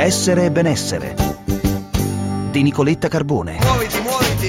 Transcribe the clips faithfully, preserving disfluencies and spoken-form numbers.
Essere e benessere di Nicoletta Carbone. Muoviti, muoviti.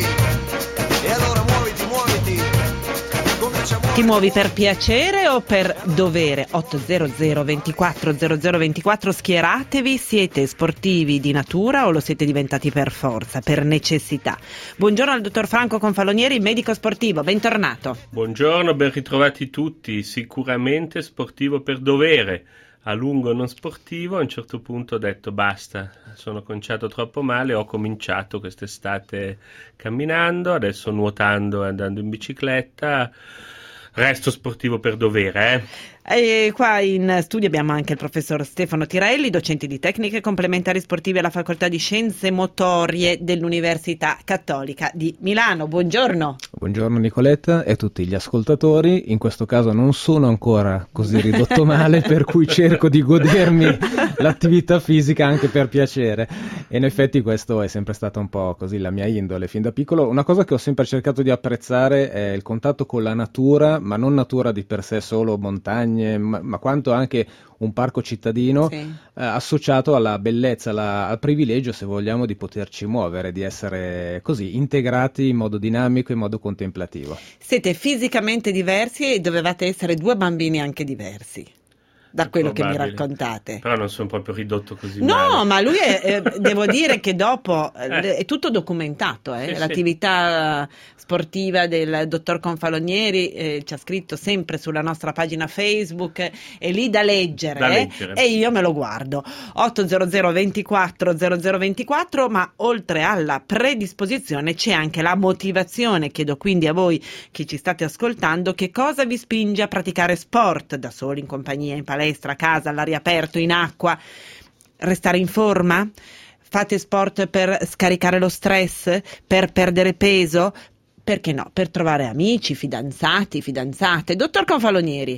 E allora muoviti, muoviti. Comincia a muoviti. Ti muovi per piacere o per dovere? ottocento ventiquattro zero zero ventiquattro, schieratevi. Siete sportivi di natura o lo siete diventati per forza, per necessità? Buongiorno al dottor Franco Confalonieri, medico sportivo, bentornato. Buongiorno, ben ritrovati tutti. Sicuramente sportivo per dovere. A lungo non sportivo, a un certo punto ho detto basta, sono cominciato troppo male, ho cominciato quest'estate camminando, adesso nuotando e andando in bicicletta, resto sportivo per dovere, eh. E qua in studio abbiamo anche il professor Stefano Tirelli, docente di tecniche complementari sportive alla Facoltà di Scienze Motorie dell'Università Cattolica di Milano. Buongiorno. Buongiorno Nicoletta e a tutti gli ascoltatori. In questo caso non sono ancora così ridotto male, per cui cerco di godermi l'attività fisica anche per piacere. E in effetti questo è sempre stata un po' così la mia indole fin da piccolo. Una cosa che ho sempre cercato di apprezzare è il contatto con la natura, ma non natura di per sé solo montagne, Ma, ma quanto anche un parco cittadino, sì. eh, associato alla bellezza, alla, al privilegio, se vogliamo, di poterci muovere, di essere così integrati in modo dinamico, in modo contemplativo. Siete fisicamente diversi e dovevate essere due bambini anche diversi, da quello che mi raccontate. Però non sono proprio ridotto così no, male. No, ma lui è, eh, devo dire che dopo eh. è tutto documentato, eh? Sì, l'attività sì. sportiva del dottor Confalonieri eh, ci ha scritto sempre sulla nostra pagina Facebook, è lì da leggere, da eh? leggere. E io me lo guardo. ottocento ventiquattro zero zero ventiquattro, ma oltre alla predisposizione c'è anche la motivazione. Chiedo quindi a voi che ci state ascoltando che cosa vi spinge a praticare sport, da soli, in compagnia, in palestra, a casa, all'aria aperta, in acqua. Restare in forma? Fate sport per scaricare lo stress? Per perdere peso? Perché no? Per trovare amici, fidanzati, fidanzate. Dottor Confalonieri.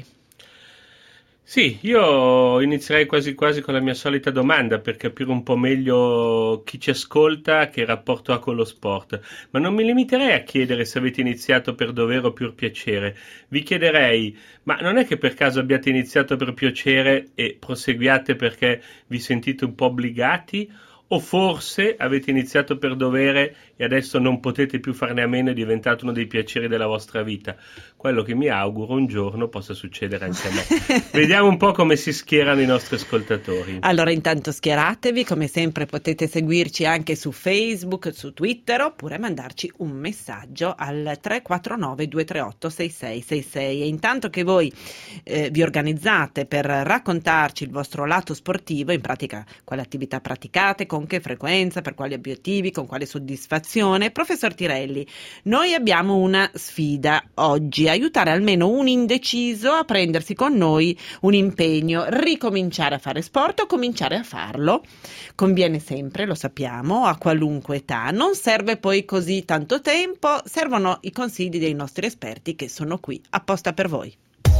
Sì, io inizierei quasi quasi con la mia solita domanda per capire un po' meglio chi ci ascolta, che rapporto ha con lo sport, ma non mi limiterei a chiedere se avete iniziato per dovere o per piacere. Vi chiederei, ma non è che per caso abbiate iniziato per piacere e proseguiate perché vi sentite un po' obbligati? O forse avete iniziato per dovere e adesso non potete più farne a meno, è diventato uno dei piaceri della vostra vita. Quello che mi auguro un giorno possa succedere anche a me. Vediamo un po' come si schierano i nostri ascoltatori. Allora intanto schieratevi, come sempre potete seguirci anche su Facebook, su Twitter, oppure mandarci un messaggio al tre quattro nove due tre otto sei sei sei sei. E intanto che voi eh, vi organizzate per raccontarci il vostro lato sportivo, in pratica quale attività praticate, con che frequenza, per quali obiettivi, con quale soddisfazione. Professor Tirelli, noi abbiamo una sfida oggi, aiutare almeno un indeciso a prendersi con noi un impegno, ricominciare a fare sport o cominciare a farlo. Conviene sempre, lo sappiamo, a qualunque età, non serve poi così tanto tempo, servono i consigli dei nostri esperti che sono qui apposta per voi.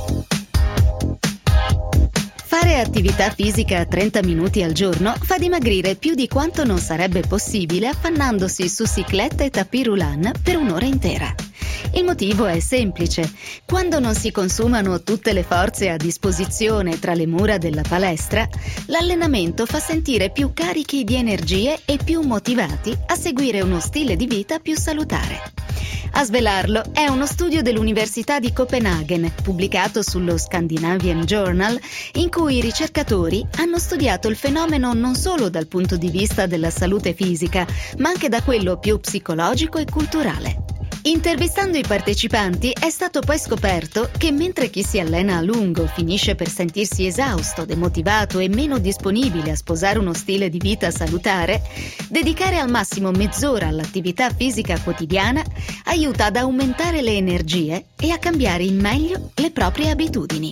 Fare attività fisica trenta minuti al giorno fa dimagrire più di quanto non sarebbe possibile affannandosi su cicletta e tapis roulant per un'ora intera. Il motivo è semplice. Quando non si consumano tutte le forze a disposizione tra le mura della palestra, l'allenamento fa sentire più carichi di energie e più motivati a seguire uno stile di vita più salutare. A svelarlo è uno studio dell'Università di Copenaghen, pubblicato sullo Scandinavian Journal, in cui i ricercatori hanno studiato il fenomeno non solo dal punto di vista della salute fisica, ma anche da quello più psicologico e culturale. Intervistando i partecipanti è stato poi scoperto che mentre chi si allena a lungo finisce per sentirsi esausto, demotivato e meno disponibile a sposare uno stile di vita salutare, dedicare al massimo mezz'ora all'attività fisica quotidiana aiuta ad aumentare le energie e a cambiare in meglio le proprie abitudini.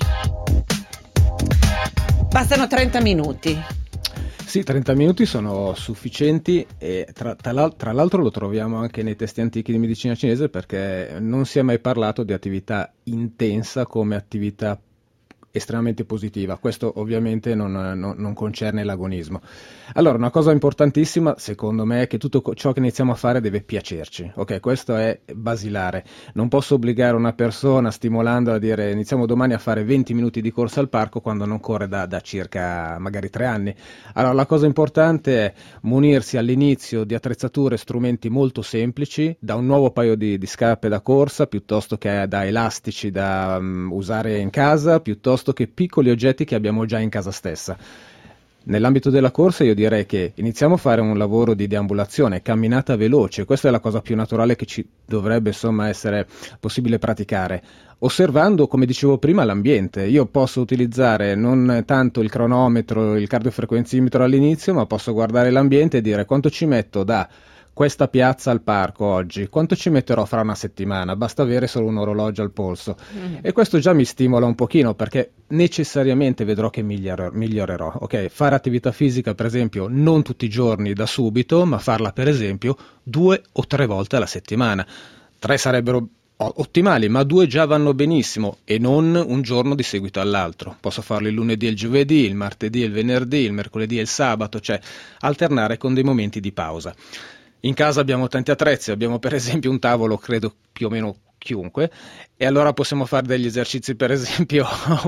Bastano trenta minuti. Sì, trenta minuti sono sufficienti e tra, tra, l'al- tra l'altro lo troviamo anche nei testi antichi di medicina cinese, perché non si è mai parlato di attività intensa come attività estremamente positiva. Questo ovviamente non, non, non concerne l'agonismo. Allora, una cosa importantissima secondo me è che tutto ciò che iniziamo a fare deve piacerci, ok? Questo è basilare. Non posso obbligare una persona stimolandola a dire iniziamo domani a fare venti minuti di corsa al parco quando non corre da, da circa magari tre anni. Allora, la cosa importante è munirsi all'inizio di attrezzature e strumenti molto semplici, da un nuovo paio di, di scarpe da corsa piuttosto che da elastici da um, usare in casa, piuttosto che piccoli oggetti che abbiamo già in casa stessa. Nell'ambito della corsa io direi che iniziamo a fare un lavoro di deambulazione, camminata veloce, questa è la cosa più naturale che ci dovrebbe insomma essere possibile praticare, osservando, come dicevo prima, l'ambiente. Io posso utilizzare non tanto il cronometro, il cardiofrequenzimetro all'inizio, ma posso guardare l'ambiente e dire quanto ci metto da questa piazza al parco oggi, quanto ci metterò fra una settimana, basta avere solo un orologio al polso. Mm. E questo già mi stimola un pochino perché necessariamente vedrò che migliorerò, migliorerò. Ok, fare attività fisica per esempio non tutti i giorni da subito, ma farla per esempio due o tre volte alla settimana. Tre sarebbero ottimali, ma due già vanno benissimo e non un giorno di seguito all'altro. Posso farlo il lunedì e il giovedì, il martedì e il venerdì, il mercoledì e il sabato, cioè alternare con dei momenti di pausa. In casa abbiamo tanti attrezzi, abbiamo per esempio un tavolo, credo più o meno chiunque, e allora possiamo fare degli esercizi per esempio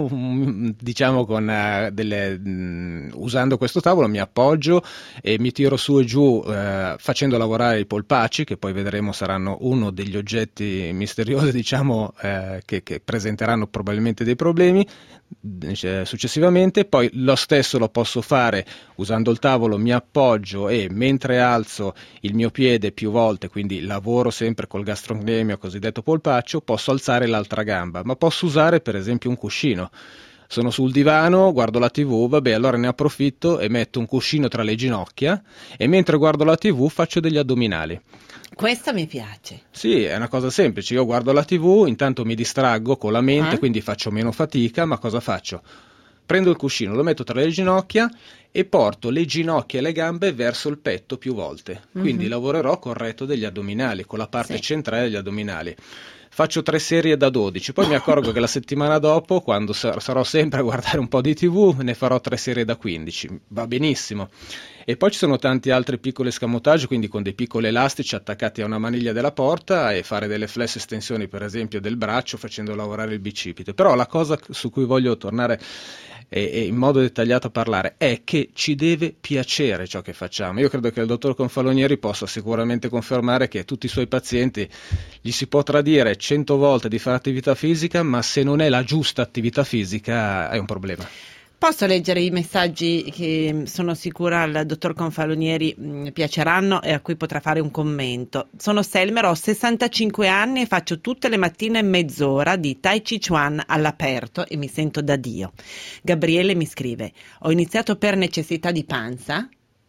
diciamo con uh, delle mh, usando questo tavolo mi appoggio e mi tiro su e giù uh, facendo lavorare i polpacci, che poi vedremo saranno uno degli oggetti misteriosi diciamo uh, che, che presenteranno probabilmente dei problemi successivamente. Poi lo stesso lo posso fare usando il tavolo, mi appoggio e mentre alzo il mio piede più volte, quindi lavoro sempre col gastrocnemio cosiddetto polpaccio, posso alzare l'altra gamba, ma posso usare per esempio un cuscino. Sono sul divano, guardo la tivù, vabbè, allora ne approfitto e metto un cuscino tra le ginocchia e mentre guardo la tivù faccio degli addominali. Questa mi piace. Sì, è una cosa semplice, io guardo la tivù, intanto mi distraggo con la mente, eh? quindi faccio meno fatica, ma cosa faccio? Prendo il cuscino, lo metto tra le ginocchia e porto le ginocchia e le gambe verso il petto più volte, quindi mm-hmm. lavorerò col retto degli addominali, con la parte sì. centrale degli addominali. Faccio tre serie da dodici, poi mi accorgo che la settimana dopo, quando sar- sarò sempre a guardare un po' di tivù, ne farò tre serie da quindici, va benissimo. E poi ci sono tanti altri piccoli escamotage, quindi con dei piccoli elastici attaccati a una maniglia della porta e fare delle flex estensioni per esempio del braccio facendo lavorare il bicipite. Però la cosa su cui voglio tornare e, e in modo dettagliato a parlare è che ci deve piacere ciò che facciamo. Io credo che il dottor Confalonieri possa sicuramente confermare che a tutti i suoi pazienti gli si potrà dire cento volte di fare attività fisica, ma se non è la giusta attività fisica è un problema. Posso leggere i messaggi che sono sicura al dottor Confalonieri mh, piaceranno e a cui potrà fare un commento. Sono Selmer, ho sessantacinque anni e faccio tutte le mattine mezz'ora di Tai Chi Chuan all'aperto e mi sento da Dio. Gabriele mi scrive: ho iniziato per necessità di panza,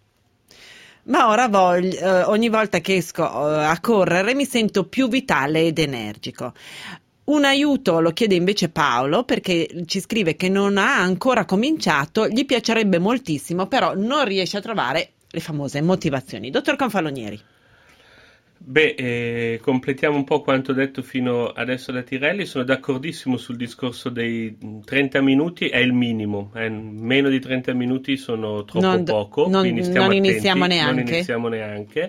ma ora voglio, eh, ogni volta che esco eh, a correre mi sento più vitale ed energico. Un aiuto lo chiede invece Paolo, perché ci scrive che non ha ancora cominciato, gli piacerebbe moltissimo, però non riesce a trovare le famose motivazioni. Dottor Confalonieri. Beh, eh, completiamo un po' quanto detto fino adesso da Tirelli. Sono d'accordissimo sul discorso dei trenta minuti, è il minimo, eh, meno di trenta minuti sono troppo non, poco, non, quindi stiamo non attenti, iniziamo neanche. Non iniziamo neanche.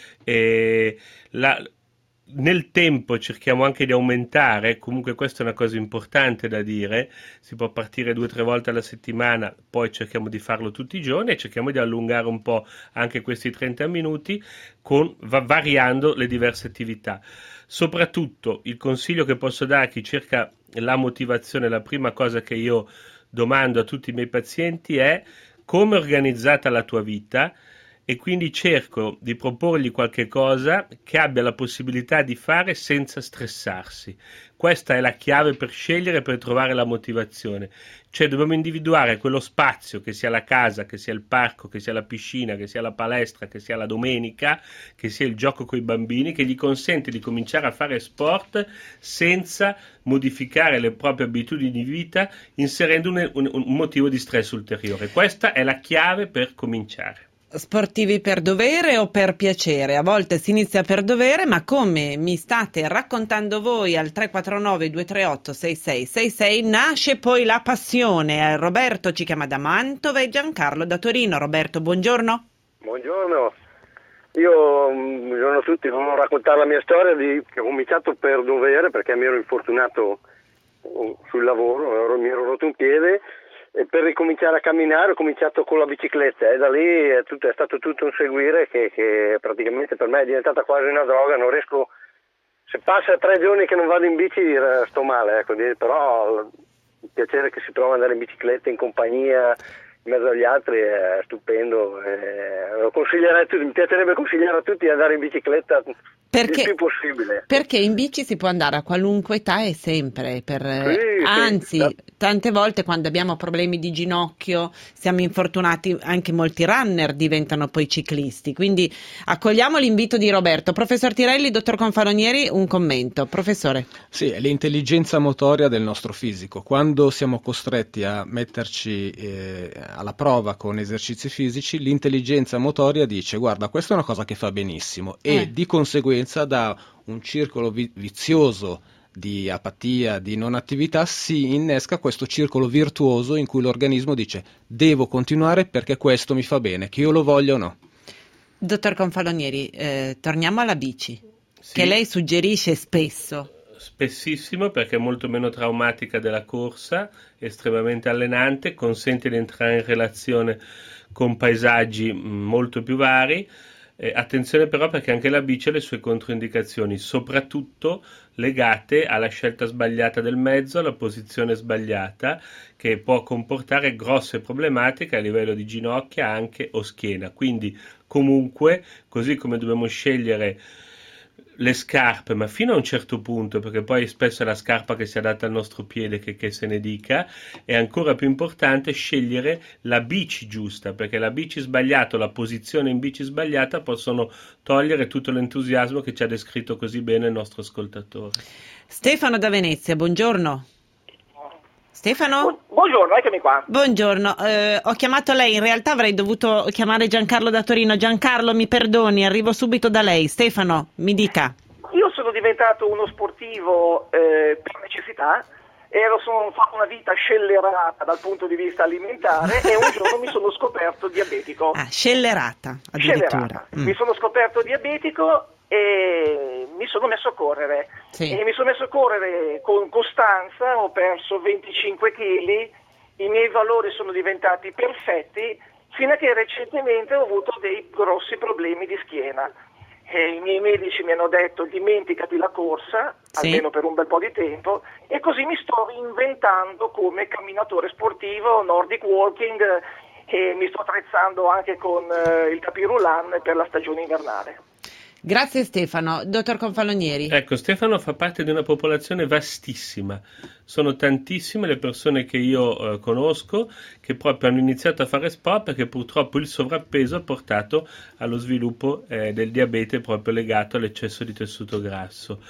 E la... Nel tempo cerchiamo anche di aumentare, comunque questa è una cosa importante da dire, si può partire due o tre volte alla settimana, poi cerchiamo di farlo tutti i giorni e cerchiamo di allungare un po' anche questi trenta minuti con, va, variando le diverse attività. Soprattutto il consiglio che posso dare a chi cerca la motivazione, la prima cosa che io domando a tutti i miei pazienti è: come è organizzata la tua vita? E quindi cerco di proporgli qualche cosa che abbia la possibilità di fare senza stressarsi. Questa è la chiave per scegliere, per trovare la motivazione. Cioè dobbiamo individuare quello spazio, che sia la casa, che sia il parco, che sia la piscina, che sia la palestra, che sia la domenica, che sia il gioco con i bambini, che gli consente di cominciare a fare sport senza modificare le proprie abitudini di vita, inserendo un, un, un motivo di stress ulteriore. Questa è la chiave per cominciare. sportivi per dovere o per piacere? A volte si inizia per dovere, ma come mi state raccontando voi al tre quattro nove due tre otto sei sei sei sei nasce poi la passione. Roberto ci chiama da Mantova e Giancarlo da Torino. Roberto, buongiorno. Buongiorno. Io, buongiorno a tutti, volevo raccontare la mia storia di, che ho cominciato per dovere perché mi ero infortunato sul lavoro, ero, mi ero rotto un piede e per ricominciare a camminare ho cominciato con la bicicletta e da lì è, tutto, è stato tutto un seguire che, che praticamente per me è diventata quasi una droga, non riesco, se passa tre giorni che non vado in bici sto male, ecco, però il piacere che si trova ad andare in bicicletta in compagnia in mezzo agli altri è stupendo, eh, lo consiglierei a tutti, mi piacerebbe consigliare a tutti di andare in bicicletta perché, il più possibile. Perché in bici si può andare a qualunque età e sempre, per, sì, anzi sì. tante volte quando abbiamo problemi di ginocchio, siamo infortunati, anche molti runner diventano poi ciclisti, quindi accogliamo l'invito di Roberto. Professor Tirelli, dottor Confalonieri, un commento. Professore. Sì, è l'intelligenza motoria del nostro fisico. Quando siamo costretti a metterci eh, alla prova con esercizi fisici, l'intelligenza motoria dice guarda, questa è una cosa che fa benissimo e eh. di conseguenza da un circolo vi- vizioso di apatia, di non attività, si innesca questo circolo virtuoso in cui l'organismo dice devo continuare perché questo mi fa bene, che io lo voglia o no. Dottor Confalonieri, eh, torniamo alla bici, Sì. che lei suggerisce spesso. Spessissimo perché è molto meno traumatica della corsa, estremamente allenante, consente di entrare in relazione con paesaggi molto più vari. Eh, attenzione però perché anche la bici ha le sue controindicazioni, soprattutto legate alla scelta sbagliata del mezzo, alla posizione sbagliata, che può comportare grosse problematiche a livello di ginocchia anche o schiena. Quindi comunque, così come dobbiamo scegliere le scarpe, ma fino a un certo punto, perché poi spesso è la scarpa che si adatta al nostro piede che, che se ne dica, è ancora più importante scegliere la bici giusta, perché la bici sbagliata o la posizione in bici sbagliata possono togliere tutto l'entusiasmo che ci ha descritto così bene il nostro ascoltatore. Stefano da Venezia, buongiorno. Stefano? Buongiorno, eccomi qua. Buongiorno, eh, ho chiamato lei, in realtà avrei dovuto chiamare Giancarlo da Torino. Giancarlo, mi perdoni, arrivo subito da lei. Stefano, mi dica. Io sono diventato uno sportivo eh, per necessità, ero, sono fatto una vita scellerata dal punto di vista alimentare e un giorno mi sono scoperto diabetico. Ah, scellerata addirittura. Scellerata. Mm. Mi sono scoperto diabetico e mi sono messo a correre. Sì. E mi sono messo a correre con costanza, ho perso venticinque chili, i miei valori sono diventati perfetti, fino a che recentemente ho avuto dei grossi problemi di schiena. E i miei medici mi hanno detto dimenticati la corsa, sì, almeno per un bel po' di tempo, e così mi sto reinventando come camminatore sportivo, Nordic walking, e mi sto attrezzando anche con eh, il tapirulan per la stagione invernale. Grazie Stefano. Dottor Confalonieri. Ecco, Stefano fa parte di una popolazione vastissima, sono tantissime le persone che io eh, conosco che proprio hanno iniziato a fare sport perché purtroppo il sovrappeso ha portato allo sviluppo eh, del diabete proprio legato all'eccesso di tessuto grasso.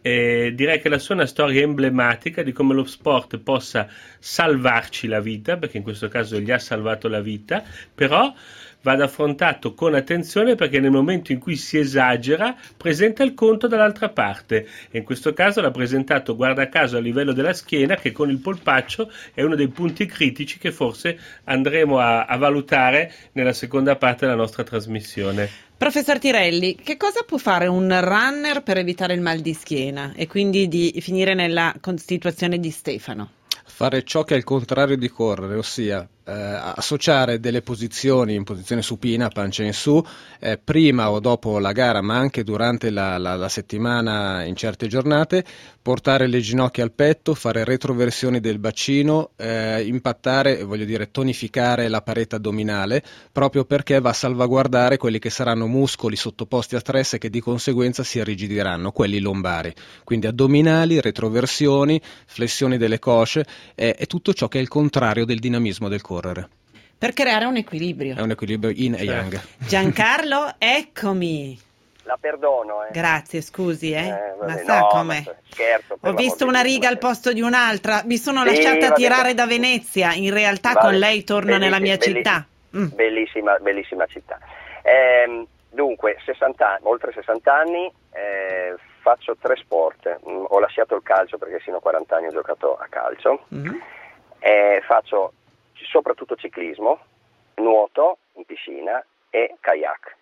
E direi che la sua è una storia emblematica di come lo sport possa salvarci la vita, perché in questo caso gli ha salvato la vita, però vada affrontato con attenzione perché nel momento in cui si esagera presenta il conto dall'altra parte e in questo caso l'ha presentato guarda caso a livello della schiena, che con il polpaccio è uno dei punti critici che forse andremo a, a valutare nella seconda parte della nostra trasmissione. Professor Tirelli, che cosa può fare un runner per evitare il mal di schiena e quindi di finire nella situazione di Stefano? Fare ciò che è il contrario di correre, ossia eh, associare delle posizioni in posizione supina, pancia in su, eh, prima o dopo la gara, ma anche durante la, la, la settimana in certe giornate, portare le ginocchia al petto, fare retroversioni del bacino, eh, impattare, voglio dire tonificare la parete addominale, proprio perché va a salvaguardare quelli che saranno muscoli sottoposti a stress e che di conseguenza si irrigidiranno, quelli lombari. Quindi addominali, retroversioni, flessioni delle cosce, è, è tutto ciò che è il contrario del dinamismo del correre. Per creare un equilibrio. È un equilibrio yin e yang. Giancarlo, eccomi. La perdono, eh. Grazie, scusi, eh. eh ma vabbè, sa no, com'è? ma scherzo. Ho visto una riga al posto di un'altra, mi sono sì, lasciata vabbè, tirare da Venezia, in realtà vabbè, con lei torno nella mia bellissimo, città. Mm. Bellissima, bellissima città. Ehm, dunque, sessanta, oltre sessanta anni, eh, faccio tre sport. Mm, ho lasciato il calcio perché sino a quaranta anni ho giocato a calcio. Mm. Eh, faccio soprattutto ciclismo, nuoto in piscina e kayak.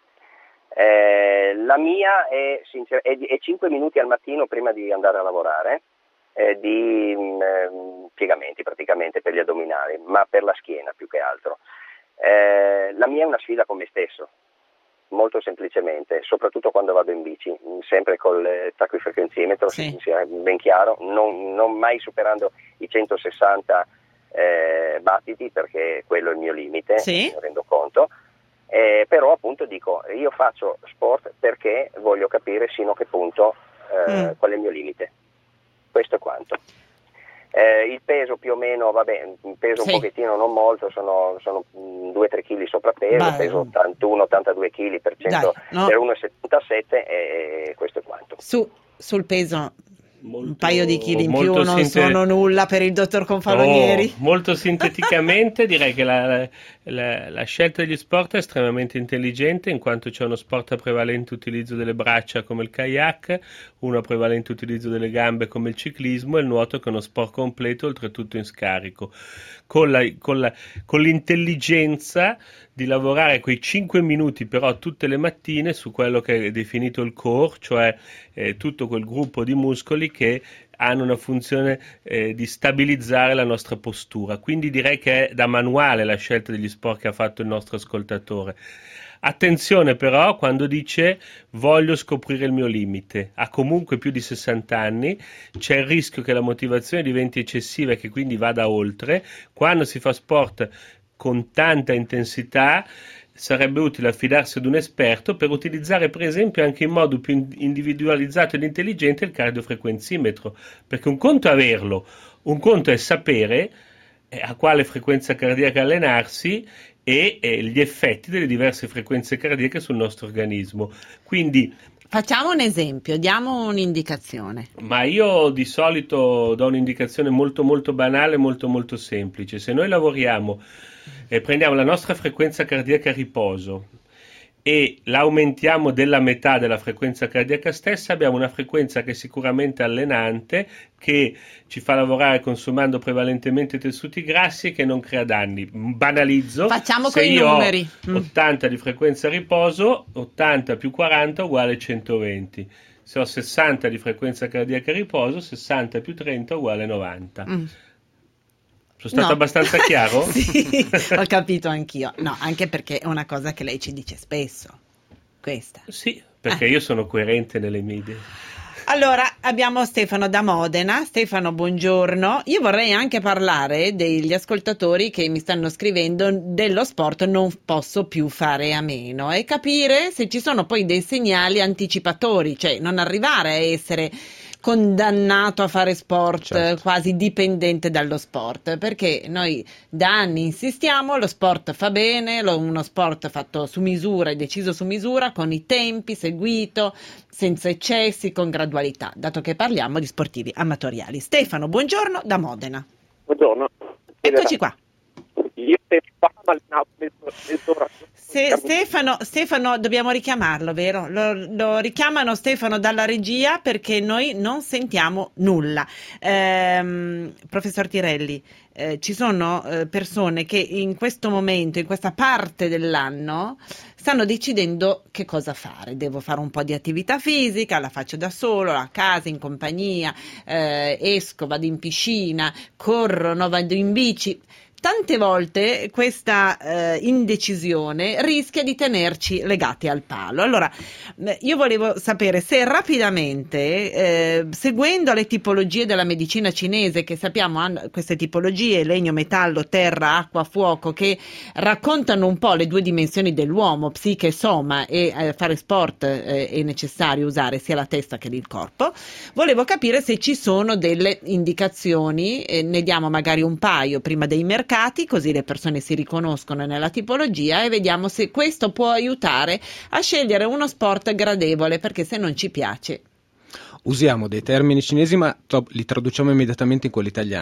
Eh, la mia è, sincer- è, è cinque minuti al mattino prima di andare a lavorare, eh, di mh, piegamenti praticamente per gli addominali, ma per la schiena più che altro. Eh, la mia è una sfida con me stesso, molto semplicemente, soprattutto quando vado in bici, sempre col tachifrequenzimetro, sì. sia ben chiaro, non, non mai superando i centosessanta eh, battiti, perché quello è il mio limite, sì. mi rendo conto. Eh, però appunto dico, io faccio sport perché voglio capire sino a che punto eh, mm. qual è il mio limite. Questo è quanto. Eh, il peso più o meno, vabbè, peso sì. un pochettino, non molto, sono, sono due tre chili sovrappeso, Beh, peso ottantuno ottantadue chili per, cento, dai, no. per uno virgola settantasette e questo è quanto. Su, sul peso... Molto, un paio di chili in più non sinte... sono nulla per il dottor Confalonieri. Oh, molto sinteticamente direi che la, la, la scelta degli sport è estremamente intelligente, in quanto c'è uno sport a prevalente utilizzo delle braccia come il kayak, uno a prevalente utilizzo delle gambe come il ciclismo, e il nuoto che è uno sport completo, oltretutto in scarico, con, la, con, la, con l'intelligenza di lavorare quei cinque minuti però tutte le mattine su quello che è definito il core, cioè eh, tutto quel gruppo di muscoli che hanno una funzione eh, di stabilizzare la nostra postura. Quindi direi che è da manuale la scelta degli sport che ha fatto il nostro ascoltatore. Attenzione però quando dice voglio scoprire il mio limite, ha comunque più di sessanta anni, c'è il rischio che la motivazione diventi eccessiva e che quindi vada oltre. Quando si fa sport con tanta intensità sarebbe utile affidarsi ad un esperto per utilizzare per esempio anche in modo più individualizzato ed intelligente il cardiofrequenzimetro, perché un conto è averlo, un conto è sapere a quale frequenza cardiaca allenarsi e, e gli effetti delle diverse frequenze cardiache sul nostro organismo. Quindi facciamo un esempio, diamo un'indicazione. Ma io di solito do un'indicazione molto molto banale, molto molto semplice. Se noi lavoriamo e prendiamo la nostra frequenza cardiaca a riposo e la aumentiamo della metà della frequenza cardiaca stessa, abbiamo una frequenza che è sicuramente allenante, che ci fa lavorare consumando prevalentemente tessuti grassi e che non crea danni. Banalizzo. Facciamo se con i io numeri. ho ottanta di frequenza a riposo, ottanta più quaranta uguale centoventi. Se ho sessanta di frequenza cardiaca a riposo, sessanta più trenta uguale novanta. Mm. Sono stato no. abbastanza chiaro? Sì, ho capito anch'io. No, anche perché è una cosa che lei ci dice spesso, questa. Sì, perché eh. io sono coerente nelle mie idee. Allora, abbiamo Stefano da Modena. Stefano, buongiorno. Io vorrei anche parlare degli ascoltatori che mi stanno scrivendo dello sport non posso più fare a meno e capire se ci sono poi dei segnali anticipatori, cioè non arrivare a essere condannato a fare sport, certo. quasi dipendente dallo sport, perché noi da anni insistiamo, lo sport fa bene, lo, uno sport fatto su misura e deciso su misura, con i tempi, seguito, senza eccessi, con gradualità, dato che parliamo di sportivi amatoriali. Stefano, buongiorno da Modena. Buongiorno. Eccoci qua. Io Se, Stefano, Stefano, dobbiamo richiamarlo, vero? Lo, lo richiamano Stefano dalla regia perché noi non sentiamo nulla. Ehm, professor Tirelli, eh, ci sono eh, persone che in questo momento, in questa parte dell'anno, stanno decidendo che cosa fare. Devo fare un po' di attività fisica, la faccio da solo, a casa, in compagnia, eh, esco, vado in piscina, corro, no, vado in bici. Tante volte questa eh, indecisione rischia di tenerci legati al palo. Allora, io volevo sapere se rapidamente, eh, seguendo le tipologie della medicina cinese, che sappiamo hanno queste tipologie, legno, metallo, terra, acqua, fuoco, che raccontano un po' le due dimensioni dell'uomo, psiche e soma, e eh, fare sport eh, è necessario usare sia la testa che il corpo, volevo capire se ci sono delle indicazioni, eh, ne diamo magari un paio prima dei mercati, così le persone si riconoscono nella tipologia e vediamo se questo può aiutare a scegliere uno sport gradevole, perché se non ci piace. Usiamo dei termini cinesi ma li traduciamo immediatamente in quelli italiani.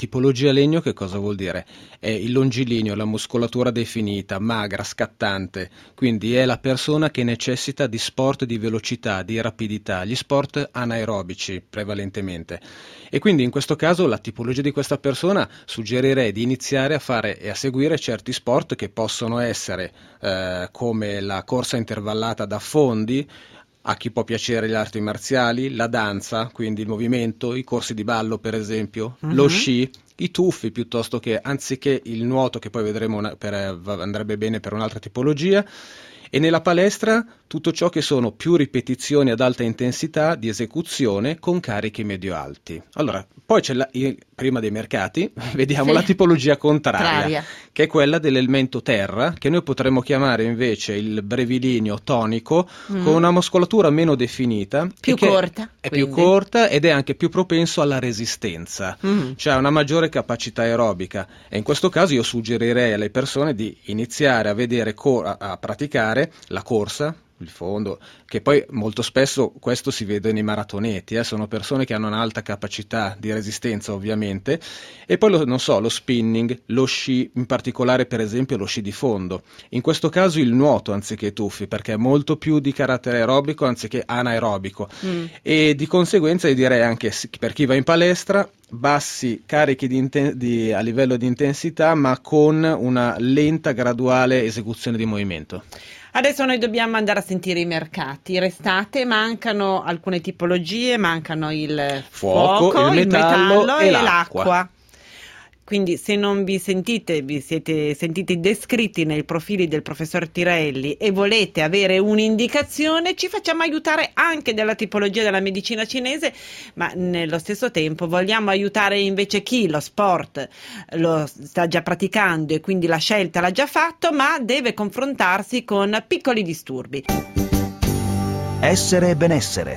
tipologia legno che cosa vuol dire? È il longilineo, la muscolatura definita, magra, scattante, quindi è la persona che necessita di sport di velocità, di rapidità, gli sport anaerobici prevalentemente. E quindi in questo caso la tipologia di questa persona suggerirei di iniziare a fare e a seguire certi sport che possono essere eh, come la corsa intervallata da fondi, a chi può piacere le arti marziali, la danza, quindi il movimento, i corsi di ballo per esempio, uh-huh. lo sci, i tuffi piuttosto che anziché il nuoto, che poi vedremo una, per, andrebbe bene per un'altra tipologia. E nella palestra tutto ciò che sono più ripetizioni ad alta intensità di esecuzione con carichi medio-alti. Allora, poi c'è la, prima dei mercati, vediamo sì. la tipologia contraria, Traria. che è quella dell'elemento terra, che noi potremmo chiamare invece il brevilineo tonico, mm. con una muscolatura meno definita. Più corta. È quindi. più corta ed è anche più propenso alla resistenza, mm. cioè una maggiore capacità aerobica. E in questo caso io suggerirei alle persone di iniziare a vedere, co- a, a praticare la corsa, il fondo, che poi molto spesso questo si vede nei maratoneti, eh, sono persone che hanno un'alta capacità di resistenza ovviamente, e poi lo, non so, lo spinning, lo sci, in particolare per esempio lo sci di fondo, in questo caso il nuoto anziché i tuffi, perché è molto più di carattere aerobico anziché anaerobico, mm. e di conseguenza io direi anche per chi va in palestra bassi carichi di inten- di, a livello di intensità, ma con una lenta graduale esecuzione di movimento. Adesso noi dobbiamo andare a sentire i mercati. Restate, mancano alcune tipologie, mancano il fuoco, fuoco il, il metallo, metallo e, e l'acqua. l'acqua. Quindi se non vi sentite, vi siete sentiti descritti nei profili del professor Tirelli e volete avere un'indicazione, ci facciamo aiutare anche dalla tipologia della medicina cinese, ma nello stesso tempo vogliamo aiutare invece chi lo sport lo sta già praticando e quindi la scelta l'ha già fatto, ma deve confrontarsi con piccoli disturbi. Essere benessere.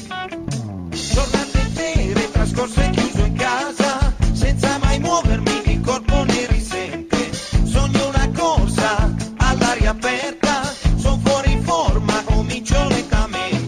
Giornate intere trascorse chiuso in casa, senza mai muovermi, il corpo ne risente. Sogno una corsa all'aria aperta, son fuori forma, comincio lentamente.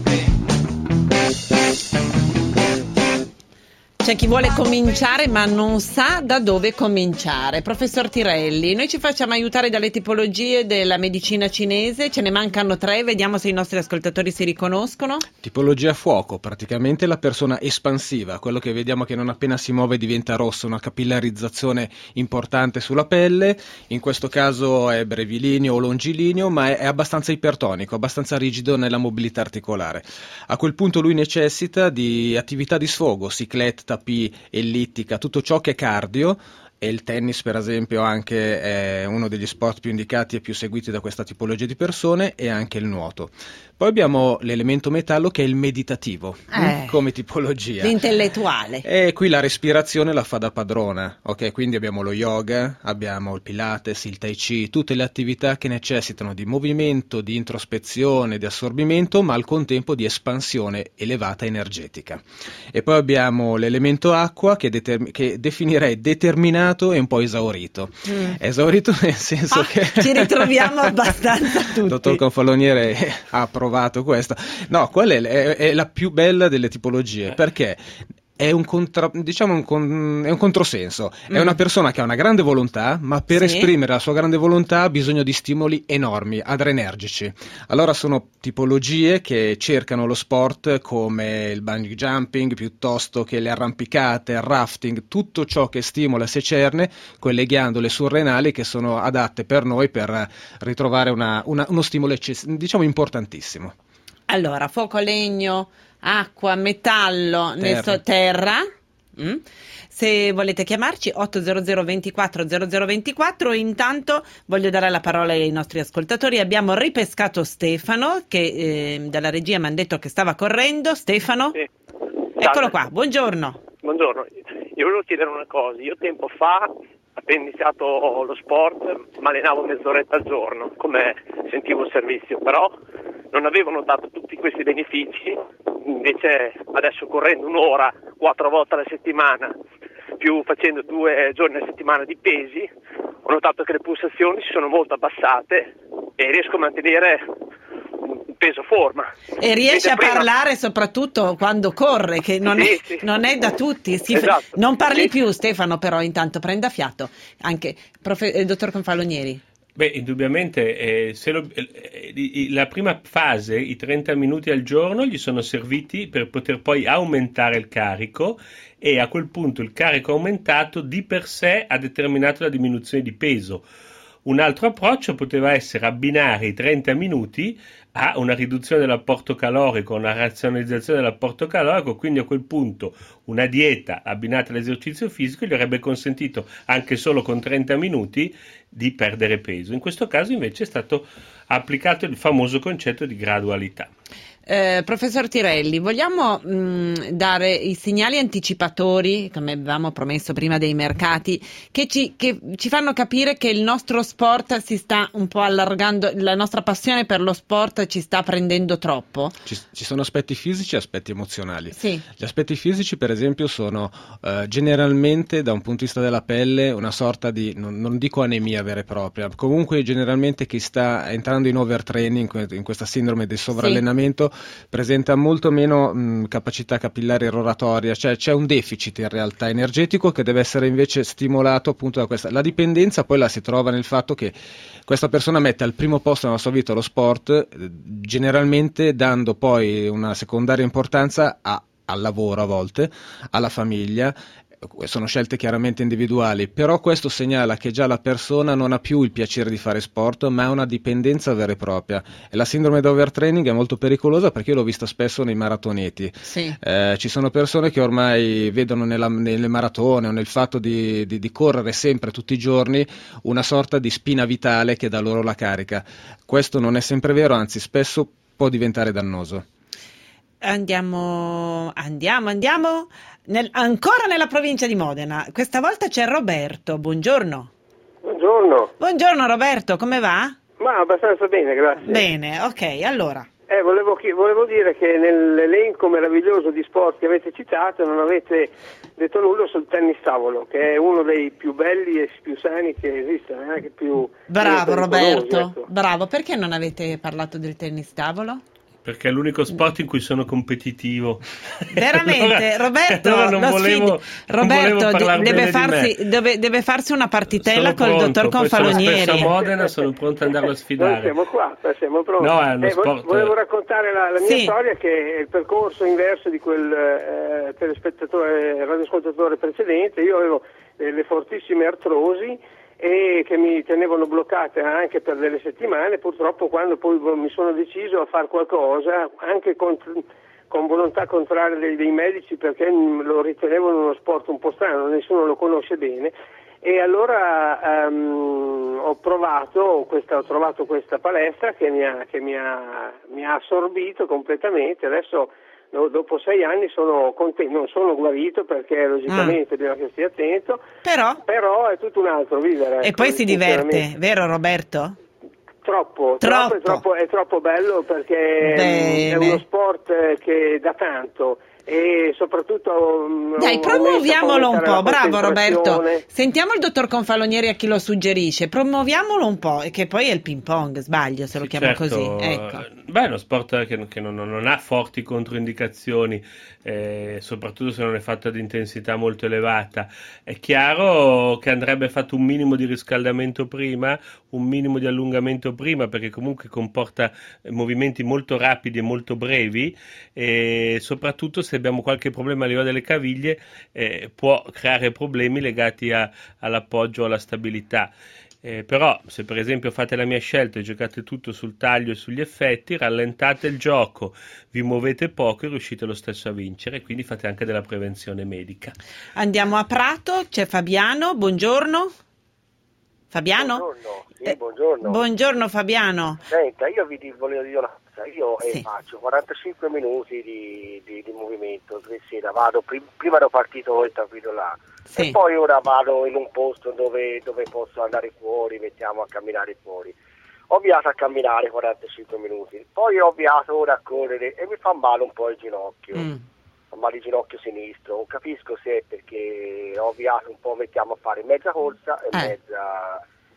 C'è chi vuole cominciare ma non sa da dove cominciare. Professor Tirelli, noi ci facciamo aiutare dalle tipologie della medicina cinese, ce ne mancano tre, vediamo se i nostri ascoltatori si riconoscono. Tipologia fuoco, praticamente la persona espansiva, quello che vediamo che non appena si muove diventa rosso, una capillarizzazione importante sulla pelle, in questo caso è brevilineo o longilineo, ma è, è abbastanza ipertonico, abbastanza rigido nella mobilità articolare. A quel punto lui necessita di attività di sfogo, cicletta, tapis, ellittica, tutto ciò che è cardio, e il tennis per esempio anche è uno degli sport più indicati e più seguiti da questa tipologia di persone, e anche il nuoto. Poi abbiamo l'elemento metallo che è il meditativo, eh, come tipologia. L'intellettuale. E qui la respirazione la fa da padrona, ok? Quindi abbiamo lo yoga, abbiamo il pilates, il tai chi, tutte le attività che necessitano di movimento, di introspezione, di assorbimento, ma al contempo di espansione elevata energetica. E poi abbiamo l'elemento acqua che, determ- che definirei determinato e un po' esaurito. Mm. Esaurito nel senso ah, che... ci ritroviamo abbastanza tutti. Dottor Confaloniere ha provato questa. No, quella è, è, è la più bella delle tipologie, perché è un, contra, diciamo un, con, è un controsenso. Mm. È una persona che ha una grande volontà, ma per sì. esprimere la sua grande volontà ha bisogno di stimoli enormi, adrenergici. Allora sono tipologie che cercano lo sport come il bungee jumping, piuttosto che le arrampicate, il rafting, tutto ciò che stimola se cerne quelle ghiandole surrenali che sono adatte per noi per ritrovare una, una, uno stimolo eccess- diciamo importantissimo. Allora, fuoco, legno, acqua, metallo, terra. So, terra. Mm. Se volete chiamarci otto zero zero ventiquattro zero zero ventiquattro, intanto voglio dare la parola ai nostri ascoltatori. Abbiamo ripescato Stefano che eh, dalla regia mi hanno detto che stava correndo. Stefano? Sì. Eccolo qua, buongiorno. Buongiorno, io volevo chiedere una cosa. Io tempo fa, appena iniziato lo sport, mi allenavo mezz'oretta al giorno, come sentivo il servizio, però non avevo notato tutti questi benefici. Invece adesso correndo un'ora, quattro volte alla settimana, più facendo due giorni a settimana di pesi, ho notato che le pulsazioni si sono molto abbassate e riesco a mantenere un peso forma. E riesce Mentre a prima- parlare soprattutto quando corre, che non, Sì, è, sì. non è da tutti. Si- Esatto. Non parli Sì. più, Stefano, però intanto prenda fiato. Anche profe- eh, dottor Confalonieri. Beh, indubbiamente, eh, se lo- eh, i- la prima fase, i trenta minuti al giorno, gli sono serviti per poter poi aumentare il carico, e a quel punto il carico aumentato di per sé ha determinato la diminuzione di peso. Un altro approccio poteva essere abbinare i trenta minuti a una riduzione dell'apporto calorico, una razionalizzazione dell'apporto calorico, quindi a quel punto una dieta abbinata all'esercizio fisico gli avrebbe consentito anche solo con trenta minuti di perdere peso. In questo caso invece è stato applicato il famoso concetto di gradualità. Eh, professor Tirelli, vogliamo mh, dare i segnali anticipatori, come avevamo promesso prima dei mercati, che ci, che ci fanno capire che il nostro sport si sta un po' allargando, la nostra passione per lo sport ci sta prendendo troppo? Ci, ci sono aspetti fisici e aspetti emozionali. Sì. Gli aspetti fisici, per esempio, sono eh, generalmente, da un punto di vista della pelle, una sorta di, non, non dico anemia vera e propria, comunque generalmente chi sta entrando in overtraining, in questa sindrome del sovrallenamento, presenta molto meno mh, capacità capillare rotatoria, cioè c'è un deficit in realtà energetico che deve essere invece stimolato appunto da questa. La dipendenza poi la si trova nel fatto che questa persona mette al primo posto nella sua vita lo sport, eh, generalmente dando poi una secondaria importanza a, al lavoro a volte, alla famiglia. Sono scelte chiaramente individuali, però questo segnala che già la persona non ha più il piacere di fare sport, ma ha una dipendenza vera e propria. E la sindrome da overtraining è molto pericolosa, perché io l'ho vista spesso nei maratoneti. Sì. Eh, ci sono persone che ormai vedono nella, nelle maratone o nel fatto di, di, di correre sempre, tutti i giorni, una sorta di spina vitale che dà loro la carica. Questo non è sempre vero, anzi spesso può diventare dannoso. Andiamo, andiamo, andiamo nel, ancora nella provincia di Modena. Questa volta c'è Roberto. Buongiorno. Buongiorno. Buongiorno Roberto, come va? Ma abbastanza bene, grazie. Bene, ok, allora. Eh, volevo, chi- volevo dire che nell'elenco meraviglioso di sport che avete citato non avete detto nulla sul tennis tavolo, che è uno dei più belli e più sani che esistono, anche più Bravo più Roberto, pericolosi, ecco. bravo. Perché non avete parlato del tennis tavolo? Perché è l'unico sport in cui sono competitivo. Veramente, Allora- Roberto, allora non lo volevo- sfidi. non volevo Roberto parlar de- deve, bene di farsi, me. dove- deve farsi una partitella Sono col pronto, dottor poi sono Confalonieri. spesso a Modena, sono pronto ad andarlo a Noi sfidare. siamo qua, eh, siamo pronti. No, è uno Eh, vo- sport- Volevo raccontare la, la mia Sì. storia, che è il percorso inverso di quel eh, telespettatore, radioascoltatore precedente. Io avevo delle fortissime artrosi e che mi tenevano bloccate anche per delle settimane. Purtroppo, quando poi mi sono deciso a fare qualcosa, anche con, con volontà contraria dei, dei medici, perché lo ritenevano uno sport un po' strano, nessuno lo conosce bene, e allora um, ho provato questa, ho trovato questa palestra che mi ha, che mi ha, mi ha assorbito completamente. Adesso do- dopo sei anni sono contento, non sono guarito perché logicamente bisogna che stia attento, Però, però è tutto un altro vivere. e ecco, poi si diverte, sinceramente. vero Roberto? Troppo, Troppo. troppo, è, troppo, è troppo bello, perché Bene. è uno sport eh, che dà tanto, e soprattutto mm, Dai, aumenta- promuoviamolo un aumenta la po', bravo Roberto. concentrazione. Sentiamo il dottor Confalonieri a chi lo suggerisce, promuoviamolo un po', e che poi è il ping pong, sbaglio se lo Sì, chiamo certo. così. Ecco. Beh, è uno sport che, che non, non ha forti controindicazioni, eh, soprattutto se non è fatto ad intensità molto elevata. È chiaro che andrebbe fatto un minimo di riscaldamento prima, un minimo di allungamento prima, perché comunque comporta movimenti molto rapidi e molto brevi, e soprattutto se abbiamo qualche problema a livello delle caviglie, eh, può creare problemi legati a, all'appoggio o alla stabilità. Eh, però se per esempio fate la mia scelta e giocate tutto sul taglio e sugli effetti, rallentate il gioco, vi muovete poco e riuscite lo stesso a vincere, quindi fate anche della prevenzione medica. Andiamo a Prato, c'è Fabiano, buongiorno. Fabiano? Buongiorno, sì, Eh, buongiorno. Buongiorno Fabiano. Senta, io vi di- volevo dire una cosa, io eh, Sì. faccio quarantacinque minuti di, di, di movimento, tre sera, vado, prim- prima ero partito e tranquillo là, Sì. e poi ora vado in un posto dove, dove posso andare fuori, mettiamo a camminare fuori. Ho avviato a camminare quarantacinque minuti, poi ho avviato ora a correre e mi fa male un po' il ginocchio. Mm. Fa male il ginocchio sinistro, non capisco se è perché ho avviato un po', mettiamo a fare mezza corsa e Eh. mezza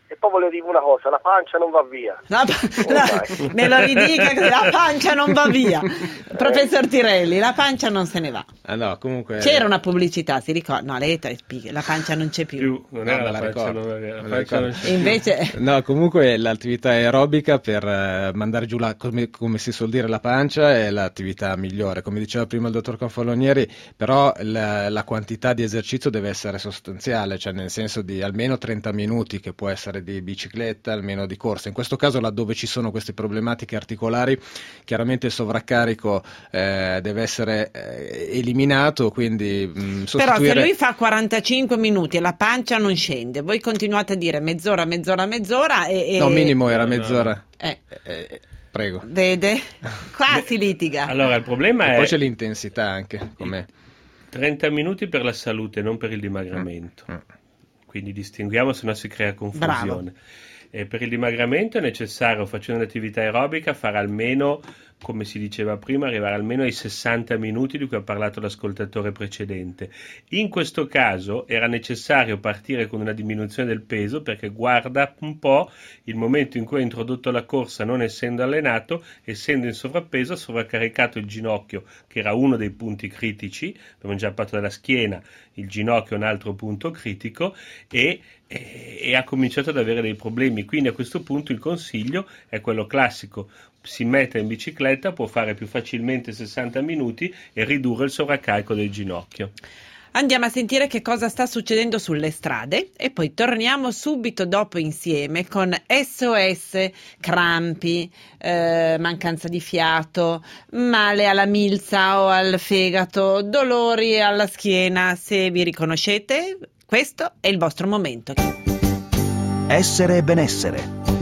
E poi volevo dire una cosa, la pancia non va via. La, la, me lo ridica che la pancia non va via. Professor Tirelli, la pancia non se ne va. Ah, no, comunque... C'era una pubblicità, si ricorda? No, lei la pancia non c'è più. più non era no, la, la pancia, ricordo. non era, la Me pancia la non c'è Invece... No, comunque l'attività aerobica per eh, mandare giù, la, come, come si suol dire, la pancia è l'attività migliore. Come diceva prima il dottor Confalonieri, però la, la quantità di esercizio deve essere sostanziale, cioè nel senso di almeno trenta minuti, che può essere di bicicletta, almeno di corsa. In questo caso, laddove ci sono queste problematiche articolari, chiaramente il sovraccarico eh, deve essere eh, eliminato, quindi mh, sostituire... Però se lui fa quarantacinque minuti e la pancia non scende, voi continuate a dire mezz'ora, mezz'ora, mezz'ora e... e... No, minimo era mezz'ora. Eh. Eh, prego. Vede? Qua si litiga. Allora, il problema e è... poi c'è l'intensità anche, com'è. trenta minuti per la salute, non per il dimagramento. Mm. Quindi distinguiamo, se no si crea confusione. E per il dimagramento è necessario, facendo un'attività aerobica, fare almeno, come si diceva prima, arrivare almeno ai sessanta minuti di cui ha parlato l'ascoltatore precedente. In questo caso era necessario partire con una diminuzione del peso, perché guarda un po' il momento in cui ha introdotto la corsa, non essendo allenato, essendo in sovrappeso, ha sovraccaricato il ginocchio, che era uno dei punti critici, abbiamo già parlato della schiena, il ginocchio è un altro punto critico, e e ha cominciato ad avere dei problemi. Quindi a questo punto il consiglio è quello classico: si mette in bicicletta, può fare più facilmente sessanta minuti e ridurre il sovraccarico del ginocchio. Andiamo a sentire che cosa sta succedendo sulle strade e poi torniamo subito dopo insieme con S O S, crampi, eh, mancanza di fiato, male alla milza o al fegato, dolori alla schiena. Se vi riconoscete, questo è il vostro momento. Essere e benessere.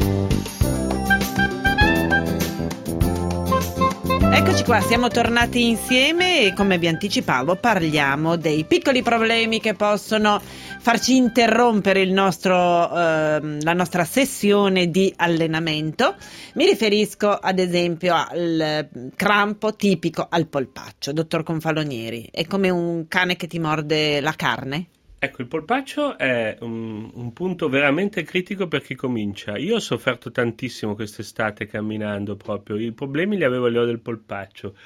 Eccoci qua, siamo tornati insieme e, come vi anticipavo, parliamo dei piccoli problemi che possono farci interrompere il nostro, eh, la nostra sessione di allenamento. Mi riferisco ad esempio al crampo tipico al polpaccio. Dottor Confalonieri, è come un cane che ti morde la carne? Ecco, il polpaccio è un, un punto veramente critico per chi comincia. Io ho sofferto tantissimo quest'estate camminando proprio, i problemi li avevo all'ora del polpaccio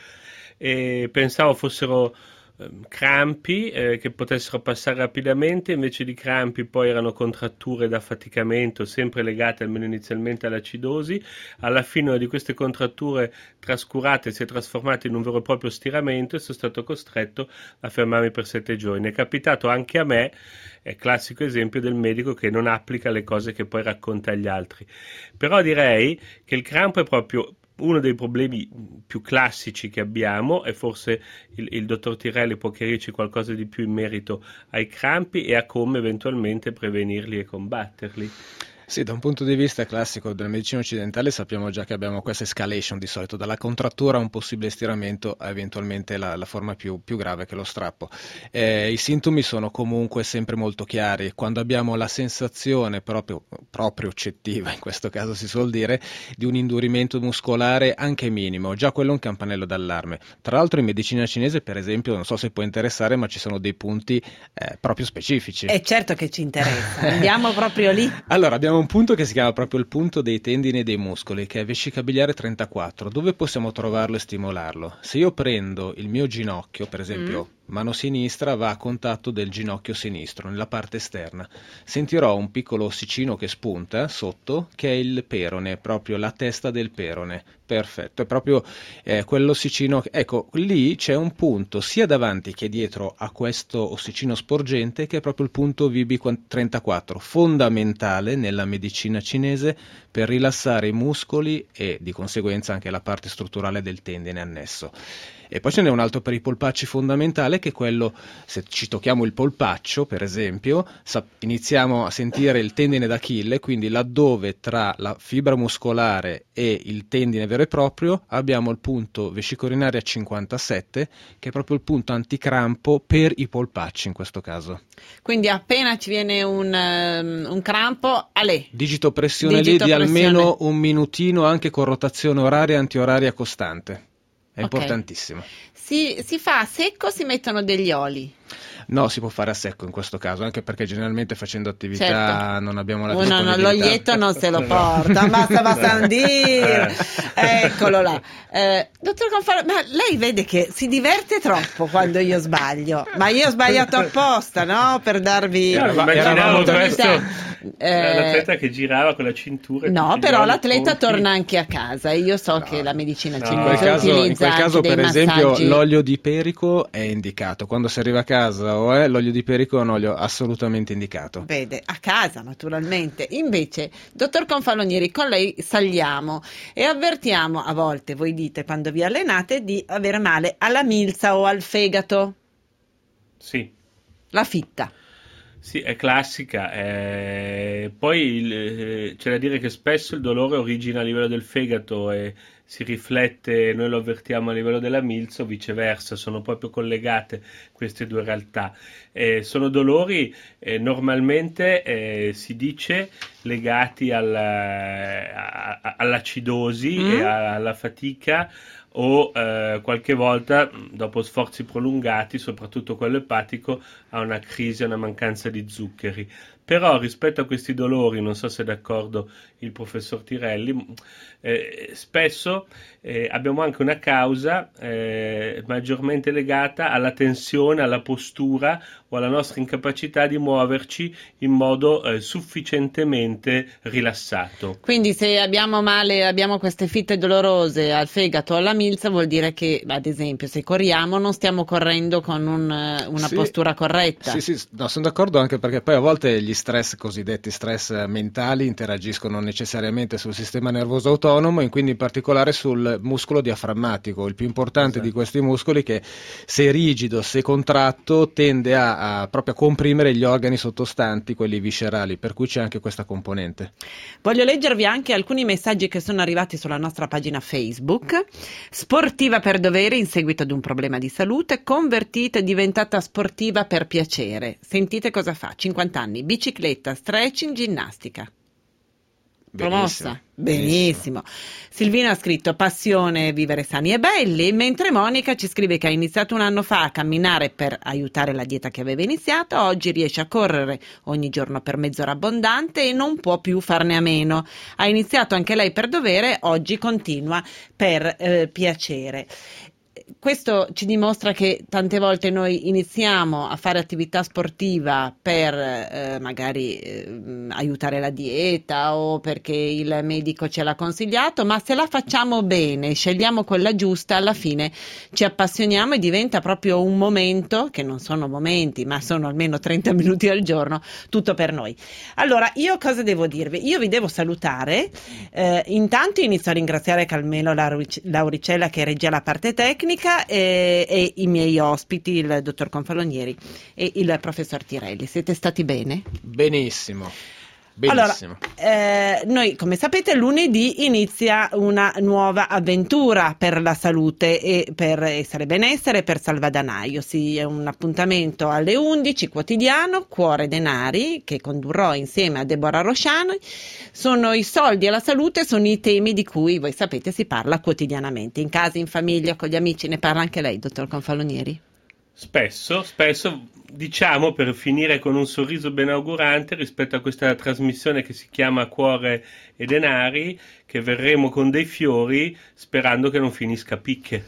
e pensavo fossero eh, crampi eh, che potessero passare rapidamente, invece di crampi poi erano contratture da affaticamento, sempre legate almeno inizialmente all'acidosi. Alla fine una di queste contratture trascurate si è trasformata in un vero e proprio stiramento e sono stato costretto a fermarmi per sette giorni. È capitato anche a me, è classico esempio del medico che non applica le cose che poi racconta agli altri. Però direi che il crampo è proprio uno dei problemi più classici che abbiamo, e forse il, il dottor Tirelli può chiarirci qualcosa di più in merito ai crampi e a come eventualmente prevenirli e combatterli. Sì, da un punto di vista classico della medicina occidentale sappiamo già che abbiamo questa escalation di solito, dalla contrattura a un possibile stiramento a eventualmente la, la forma più, più grave che è lo strappo. Eh, I sintomi sono comunque sempre molto chiari. Quando abbiamo la sensazione proprio, proprio oggettiva, in questo caso si suol dire, di un indurimento muscolare anche minimo, già quello è un campanello d'allarme. Tra l'altro in medicina cinese, per esempio, non so se può interessare, ma ci sono dei punti eh, proprio specifici. È certo che ci interessa, andiamo proprio lì. Allora, abbiamo un punto che si chiama proprio il punto dei tendini e dei muscoli, che è vescica-biliare trentaquattro. Dove possiamo trovarlo e stimolarlo? Se io prendo il mio ginocchio, per esempio, mm. mano sinistra va a contatto del ginocchio sinistro, nella parte esterna, sentirò un piccolo ossicino che spunta sotto, che è il perone, proprio la testa del perone. Perfetto, è proprio eh, quell'ossicino. Ecco, lì c'è un punto sia davanti che dietro a questo ossicino sporgente, che è proprio il punto V B trentaquattro, fondamentale nella medicina cinese per rilassare i muscoli e di conseguenza anche la parte strutturale del tendine annesso. E poi ce n'è un altro per i polpacci fondamentale, che è quello, se ci tocchiamo il polpaccio per esempio, sa- iniziamo a sentire il tendine d'Achille, quindi laddove tra la fibra muscolare e il tendine vero e proprio abbiamo il punto vescico-urinario cinquantasette, che è proprio il punto anticrampo per i polpacci in questo caso. Quindi appena ci viene un, um, un crampo, ale. Digito pressione lì di almeno un minutino, anche con rotazione oraria e antioraria costante. È okay. Importantissimo. Si, si fa a secco o si mettono degli oli? No, si può fare a secco in questo caso, anche perché generalmente facendo attività Certo. non abbiamo la Uno non, disponibilità. l'oglietto non se lo porta, basta basta dire. Eccolo là. Eh, dottor Confalo, ma lei vede che si diverte troppo quando io sbaglio, ma io ho sbagliato apposta, no? Per darvi Io immaginavo l'opportunità. questo, Eh, l'atleta che girava con la cintura. e No, tutti i però giorni l'atleta punti. torna anche a casa e io so che la medicina In cinese quel caso, in utilizza quel caso anche per dei esempio, massaggi. l'olio di perico è indicato. Quando si arriva a casa o è l'olio di perico è un olio assolutamente indicato. Vede, a casa naturalmente. Invece, dottor Confalonieri, con lei saliamo e avvertiamo, a volte voi dite quando vi allenate, di avere male alla milza o al fegato. Sì. La fitta. Sì, è classica. eh, Poi il- eh, c'è da dire che spesso il dolore origina a livello del fegato e si riflette, noi lo avvertiamo a livello della milza o viceversa, sono proprio collegate queste due realtà. Eh, sono dolori eh, normalmente eh, si dice legati alla- a- a- all'acidosi Mm. e a- alla fatica o eh, qualche volta mh, dopo sforzi prolungati, soprattutto quello epatico, a una crisi, a una mancanza di zuccheri. Però rispetto a questi dolori, non so se è d'accordo il professor Tirelli, mh, eh, spesso eh, abbiamo anche una causa eh, maggiormente legata alla tensione, alla postura o alla nostra incapacità di muoverci in modo eh, sufficientemente rilassato. Quindi se abbiamo male, abbiamo queste fitte dolorose al fegato o alla milza, vuol dire che, ad esempio, se corriamo non stiamo correndo con un, eh, una Sì. postura corretta. Sì, sì, no, sono d'accordo, anche perché poi a volte gli stress, cosiddetti stress mentali, interagiscono necessariamente sul sistema nervoso autonomo e quindi in particolare sul muscolo diaframmatico, il più importante Esatto. di questi muscoli, che se rigido, se contratto, tende a, a proprio a comprimere gli organi sottostanti, quelli viscerali, per cui c'è anche questa componente. Voglio leggervi anche alcuni messaggi che sono arrivati sulla nostra pagina Facebook. Sportiva per dovere in seguito ad un problema di salute, convertita e diventata sportiva per piacere. Sentite cosa fa, cinquanta anni, bicicletta, stretching, ginnastica. Promossa? Benissimo. Silvino ha scritto passione vivere sani e belli, mentre Monica ci scrive che ha iniziato un anno fa a camminare per aiutare la dieta che aveva iniziato, oggi riesce a correre ogni giorno per mezz'ora abbondante e non può più farne a meno. Ha iniziato anche lei per dovere, oggi continua per eh, piacere. Questo ci dimostra che tante volte noi iniziamo a fare attività sportiva per eh, magari eh, aiutare la dieta o perché il medico ce l'ha consigliato, ma se la facciamo bene, scegliamo quella giusta, alla fine ci appassioniamo e diventa proprio un momento, che non sono momenti, ma sono almeno trenta minuti al giorno, tutto per noi. Allora, io cosa devo dirvi? Io vi devo salutare. Eh, intanto inizio a ringraziare Carmelo Lauric- Lauricella che regge la parte tecnica e, e i miei ospiti, il dottor Confalonieri e il professor Tirelli. Siete stati bene? Benissimo. Allora, Benissimo. eh, noi come sapete lunedì inizia una nuova avventura per la salute e per essere benessere per Salvadanaio. Sì, è un appuntamento alle undici quotidiano, Cuore Denari, che condurrò insieme a Deborah Rosciano. Sono i soldi e la salute, sono i temi di cui voi sapete si parla quotidianamente, in casa, in famiglia, con gli amici. Ne parla anche lei, dottor Confalonieri? Spesso, spesso, diciamo, per finire con un sorriso benaugurante rispetto a questa trasmissione che si chiama Cuore e Denari, che verremo con dei fiori sperando che non finisca a picche.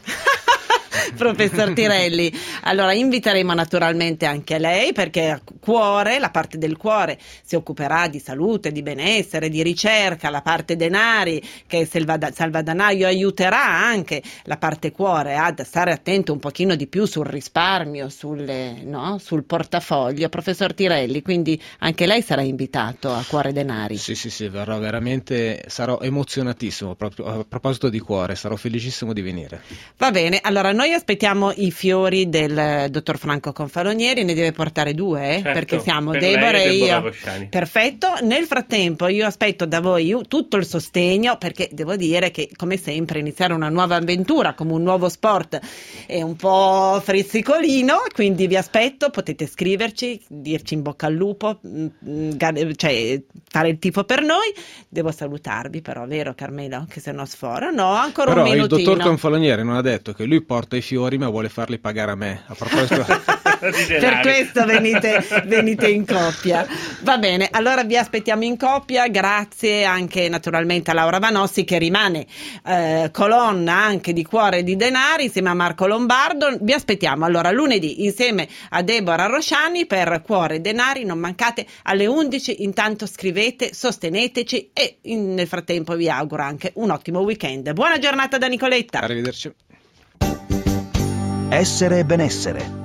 Professor Tirelli, allora inviteremo naturalmente anche lei perché cuore, la parte del cuore si occuperà di salute, di benessere, di ricerca, la parte denari che Salvada- Salvadanaio aiuterà anche la parte cuore ad stare attento un pochino di più sul risparmio, sulle, no? sul portafoglio. Professor Tirelli, quindi anche lei sarà invitato a Cuore Denari. Sì, sì, sì, verrò veramente, sarò emozionatissimo proprio a proposito di cuore, sarò felicissimo di venire. Va bene, allora noi aspettiamo i fiori del dottor Franco Confalonieri, ne deve portare due, eh? Certo, perché siamo per Deborah lei e e Deborah io. Rosciani. Perfetto, nel frattempo io aspetto da voi tutto il sostegno, perché devo dire che come sempre iniziare una nuova avventura come un nuovo sport è un po' frizzicolino, quindi vi aspetto, potete scriverci, dirci in bocca al lupo, mh, mh, cioè fare il tifo per noi. Devo salutarvi però, vero Carmelo? Che se no sforo, no, ancora Però un minutino. il dottor Confalonieri non ha detto che lui porta i fiori ma vuole farli pagare a me. A proposito, Per questo venite, venite in coppia. Va bene, allora vi aspettiamo in coppia. Grazie anche naturalmente a Laura Vanossi, che rimane eh, colonna anche di Cuore di Denari insieme a Marco Lombardo. Vi aspettiamo allora lunedì insieme a Deborah Rosciani per Cuore Denari. Non mancate alle undici. Intanto scrivete, sosteneteci e in, nel frattempo vi auguro anche un ottimo weekend. Buona giornata da Nicoletta. Arrivederci. Essere e benessere.